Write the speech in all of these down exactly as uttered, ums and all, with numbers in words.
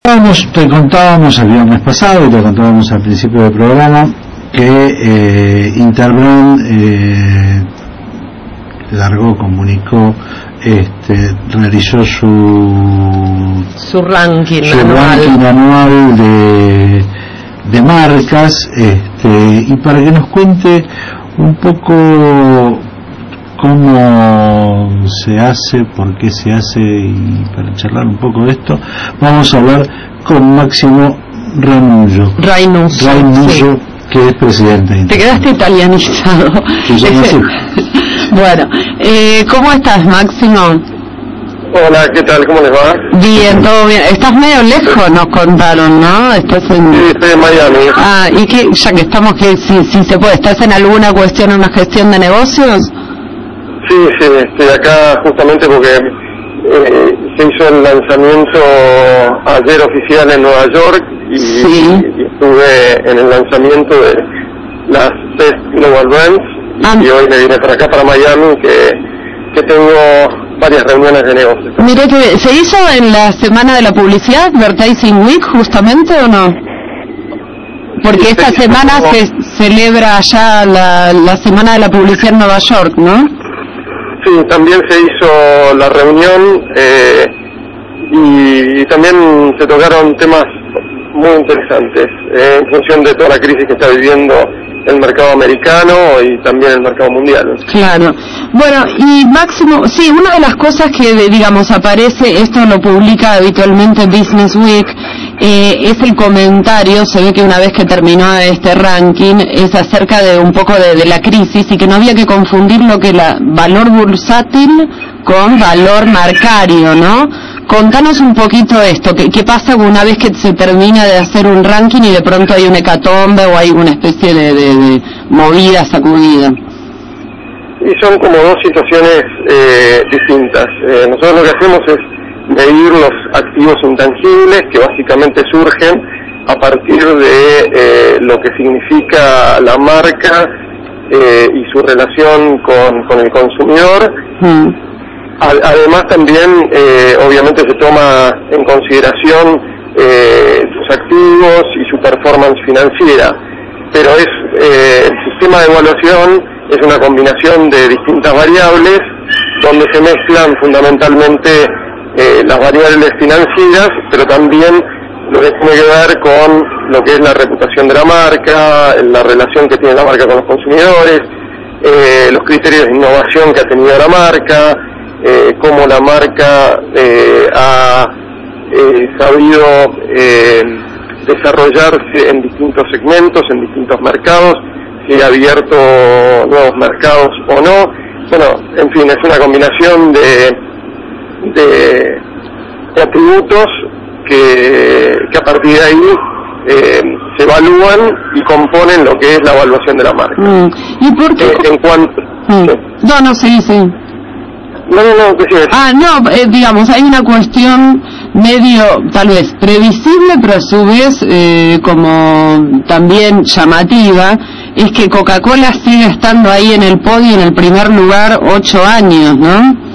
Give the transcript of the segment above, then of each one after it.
Te contábamos el viernes pasado y te contábamos al principio del programa que eh, Interbrand eh, largó, comunicó, este, realizó su su ranking su anual, ranking anual de, de marcas, este, y para que nos cuente un poco cómo se hace, por qué se hace, y para charlar un poco de esto vamos a hablar con Máximo Ranujo Ranujo, Ranujo sí, que es presidente de Te quedaste italianizado. Sí, sí, Ese... sí. Bueno, eh, ¿cómo estás, Máximo? Hola, ¿qué tal? ¿Cómo les va? Bien, todo bien. Estás medio lejos, nos contaron, ¿no? Estás en... Sí, estoy en Miami. Ah, y que ya que estamos, que si, si se puede, ¿estás en alguna cuestión, una gestión de negocios? Sí, sí, estoy acá justamente porque eh, se hizo el lanzamiento ayer oficial en Nueva York y, sí. y estuve en el lanzamiento de las Best Global Brands ah. y hoy me vine para acá, para Miami, que, que tengo varias reuniones de negocios. Mire que se hizo en la semana de la publicidad, Advertising Week, justamente, ¿o no? Porque sí, esta sí, semana como... se celebra ya la, la semana de la publicidad en Nueva York, ¿no? Sí, también se hizo la reunión eh, y, y también se tocaron temas muy interesantes eh, en función de toda la crisis que está viviendo el mercado americano y también el mercado mundial. Claro. Bueno, y Máximo, sí, una de las cosas que, digamos, aparece, esto lo publica habitualmente Business Week, eh, es el comentario, se ve que una vez que terminó este ranking, es acerca de un poco de, de la crisis y que no había que confundir lo que era valor bursátil con valor marcario, ¿no? Contanos un poquito esto, ¿qué, qué pasa una vez que se termina de hacer un ranking y de pronto hay una hecatombe o hay una especie de, de, de movida, sacudida? Y son como dos situaciones eh, distintas. Eh, nosotros lo que hacemos es medir los activos intangibles que básicamente surgen a partir de eh, lo que significa la marca eh, y su relación con, con el consumidor. Mm. Además también eh, obviamente se toma en consideración eh, sus activos y su performance financiera, pero es eh, el sistema de evaluación es una combinación de distintas variables donde se mezclan fundamentalmente eh, las variables financieras, pero también lo que tiene que ver con lo que es la reputación de la marca, la relación que tiene la marca con los consumidores, eh, los criterios de innovación que ha tenido la marca, Eh, cómo la marca eh, ha eh, sabido eh, desarrollarse en distintos segmentos, en distintos mercados, si ha abierto nuevos mercados o no. Bueno, en fin, es una combinación de, de, de atributos que, que a partir de ahí eh, se evalúan y componen lo que es la evaluación de la marca. Mm. ¿Y por qué? Eh, en cuanto... Mm. ¿sí? No, no, sí, sí. No, no, no, ¿qué es? Ah, no, eh, digamos, hay una cuestión medio, tal vez, previsible, pero a su vez eh, como también llamativa, es que Coca-Cola sigue estando ahí en el podio, en el primer lugar, ocho años, ¿no?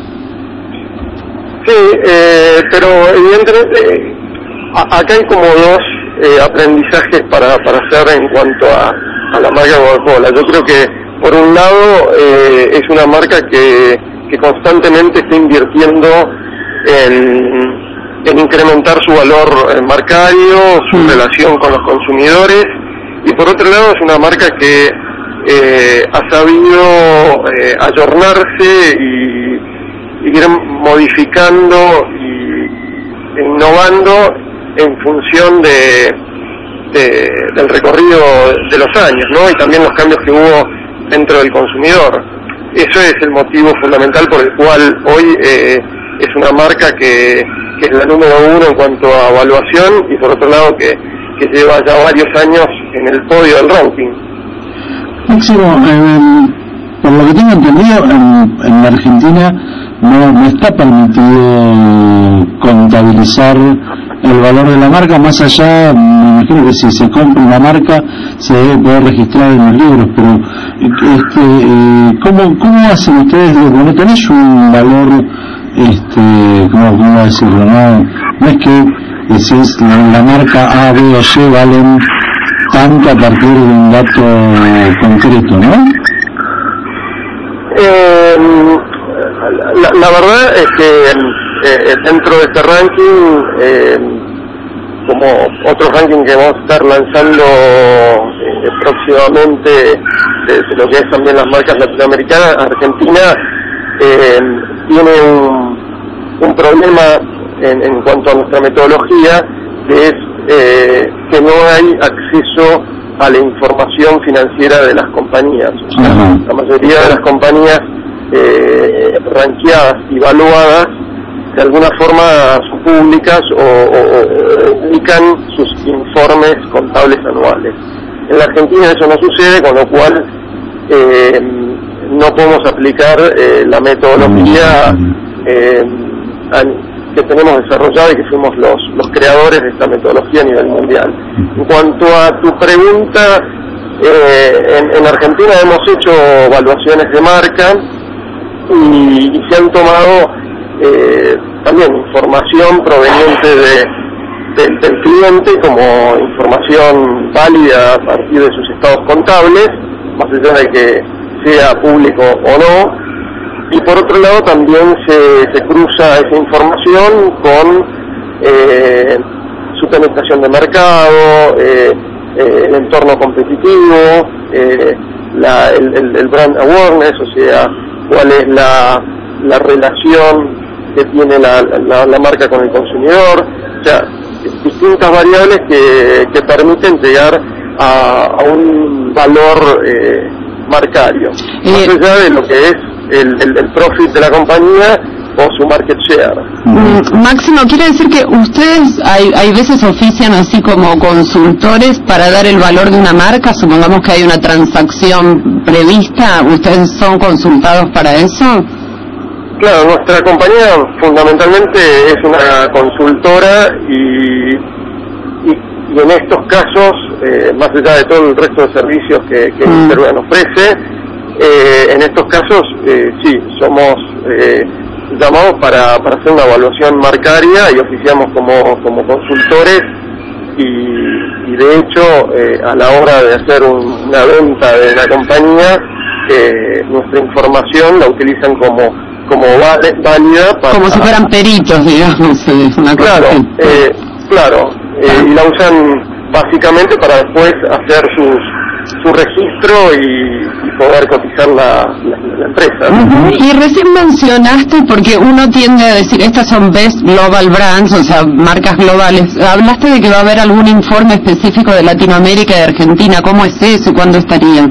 Sí, eh, pero evidentemente eh, acá hay como dos eh, aprendizajes para, para hacer en cuanto a, a la marca Coca-Cola. Yo creo que, por un lado, eh, es una marca que que constantemente está invirtiendo en, en incrementar su valor marcario, su mm. relación con los consumidores, y por otro lado es una marca que eh, ha sabido eh, ayornarse y, y ir modificando y innovando en función de, de, del recorrido de los años, ¿no? Y también los cambios que hubo dentro del consumidor. Eso es el motivo fundamental por el cual hoy eh, es una marca que, que es la número uno en cuanto a evaluación y por otro lado que, que lleva ya varios años en el podio del ranking. Máximo, eh, por lo que tengo entendido, en, en la Argentina no, no está permitido contabilizar el valor de la marca, más allá, me imagino que si se compra una marca se debe poder registrar en los libros, pero este, eh, ¿cómo, cómo hacen ustedes? ¿No tenés un valor, este, cómo, cómo decirlo? No, no es que decís la, la marca A, B o C valen tanto a partir de un dato concreto, ¿no? Eh, la, la verdad es que eh, dentro de este ranking, eh, como otros rankings que vamos a estar lanzando eh, próximamente de, de lo que es también las marcas latinoamericanas, Argentina eh, tiene un, un problema en, en cuanto a nuestra metodología, que es eh, que no hay acceso a la información financiera de las compañías. O sea, uh-huh. La mayoría de las compañías eh, ranqueadas y evaluadas de alguna forma son públicas o, o, o publican sus informes contables anuales. En la Argentina eso no sucede, con lo cual eh, no podemos aplicar eh, la metodología eh, que tenemos desarrollada y que fuimos los, los creadores de esta metodología a nivel mundial. En cuanto a tu pregunta, eh, en, en Argentina hemos hecho evaluaciones de marca y, y se han tomado eh, también información proveniente de, de, del cliente como información válida a partir de sus estados contables, más allá de que sea público o no. Y por otro lado también se, se cruza esa información con eh, su penetración de mercado, eh, eh, el entorno competitivo, eh, la, el, el, el brand awareness, o sea, cuál es la, la relación que tiene la, la, la marca con el consumidor, o sea, distintas variables que, que permiten llegar a, a un valor eh, marcario, eh, más allá de lo que es El, el, el profit de la compañía o su market share. Mm, Máximo, ¿quiere decir que ustedes hay, hay veces ofician así como consultores para dar el valor de una marca? Supongamos que hay una transacción prevista, ¿ustedes son consultados para eso? Claro, nuestra compañía fundamentalmente es una consultora y, y, y en estos casos, eh, más allá de todo el resto de servicios que, que mm. Interben ofrece, Eh, en estos casos, eh, sí, somos eh, llamados para, para hacer una evaluación marcaria y oficiamos como, como consultores y, y de hecho, eh, a la hora de hacer un, una venta de la compañía, eh, nuestra información la utilizan como, como válida para... Como si fueran peritos, digamos. Una cosa claro, eh, claro, eh, y la usan básicamente para después hacer sus su registro y, y poder cotizar la, la, la empresa. Uh-huh. Y recién mencionaste, porque uno tiende a decir, estas son Best Global Brands, o sea, marcas globales. Hablaste de que va a haber algún informe específico de Latinoamérica y de Argentina. ¿Cómo es eso y cuándo estaría?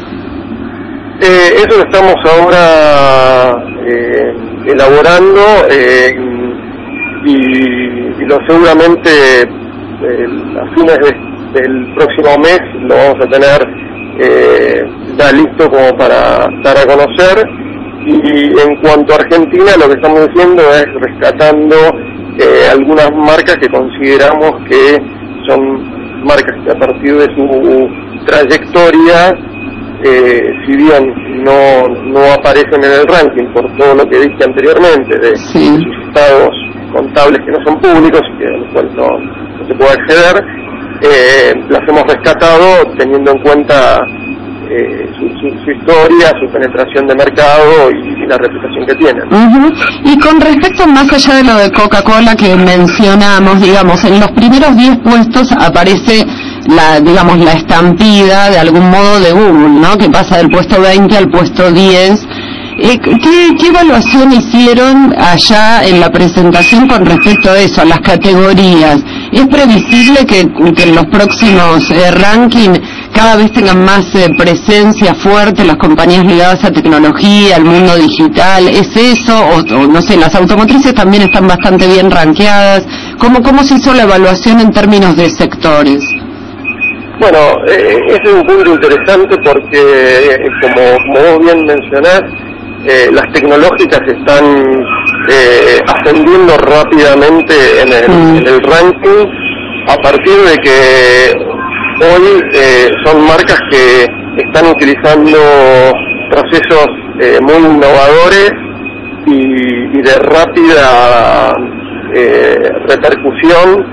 Eh, eso lo estamos ahora eh, elaborando eh, y, y lo seguramente eh, a fines de el próximo mes lo vamos a tener eh, ya listo como para dar a conocer. Y en cuanto a Argentina, lo que estamos haciendo es rescatando eh, algunas marcas que consideramos que son marcas que a partir de su trayectoria, eh, si bien no, no aparecen en el ranking por todo lo que dije anteriormente de, sí. de sus estados contables que no son públicos y que a los cuales no, no se puede acceder, Eh, las hemos rescatado teniendo en cuenta eh, su, su, su historia, su penetración de mercado y, y la reputación que tienen. Uh-huh. Y con respecto, más allá de lo de Coca-Cola que mencionamos, digamos, en los primeros diez puestos aparece la, digamos, la estampida de algún modo de Google, ¿no? Que pasa del puesto veinte al puesto diez. Eh, ¿qué, ¿Qué evaluación hicieron allá en la presentación con respecto a eso, a las categorías? ¿Es previsible que, que en los próximos eh, rankings cada vez tengan más eh, presencia fuerte las compañías ligadas a tecnología, al mundo digital? ¿Es eso? O, o no sé, las automotrices también están bastante bien rankeadas. ¿Cómo, cómo se hizo la evaluación en términos de sectores? Bueno, eh, ese es un punto interesante porque, eh, como, como vos bien mencionás, Eh, las tecnológicas están eh, ascendiendo rápidamente en el, mm. en el ranking a partir de que hoy eh, son marcas que están utilizando procesos eh, muy innovadores y, y de rápida eh, repercusión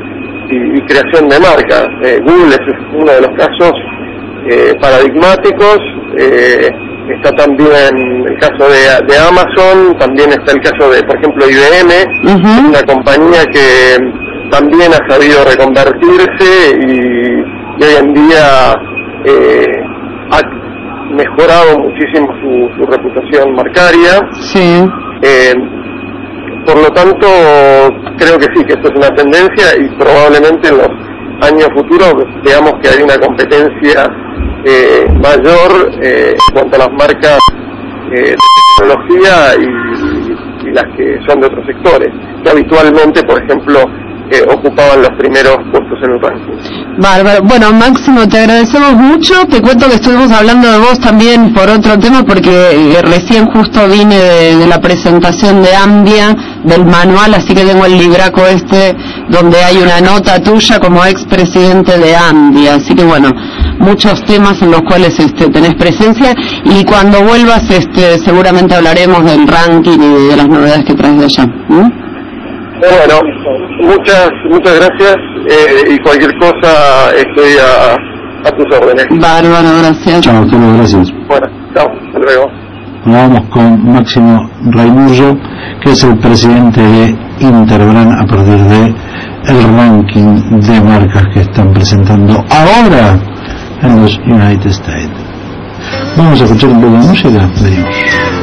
y, y creación de marcas. Eh, Google es uno de los casos eh, paradigmáticos. Eh, está también el caso de, de Amazon, también está el caso de, por ejemplo, I B M, uh-huh. una compañía que también ha sabido reconvertirse y, y hoy en día eh, ha mejorado muchísimo su, su reputación marcaria. Sí. Eh, por lo tanto, creo que sí, que esto es una tendencia y probablemente en los años futuros veamos que hay una competencia eh, mayor eh, en cuanto a las marcas eh, de tecnología y, y las que son de otros sectores, que habitualmente, por ejemplo, eh, ocupaban los primeros puestos en el ranking. Bárbaro. Bueno, Máximo, te agradecemos mucho. Te cuento que estuvimos hablando de vos también por otro tema, porque eh, recién justo vine de, de la presentación de Ambia, del manual, así que tengo el libraco este donde hay una nota tuya como expresidente de Ambia. Así que bueno, muchos temas en los cuales este, tenés presencia, y cuando vuelvas este, seguramente hablaremos del ranking y de las novedades que traes de allá. ¿Mm? Bueno, muchas muchas gracias eh, y cualquier cosa estoy a, a tus órdenes. Bárbaro, gracias. Chao, Arturo, gracias. Bueno, chao, hasta luego. Vamos con Máximo Raimurro, que es el presidente de Interbrand a partir de el ranking de marcas que están presentando ahora en los United States. Vamos a escuchar un poco de música. Venimos.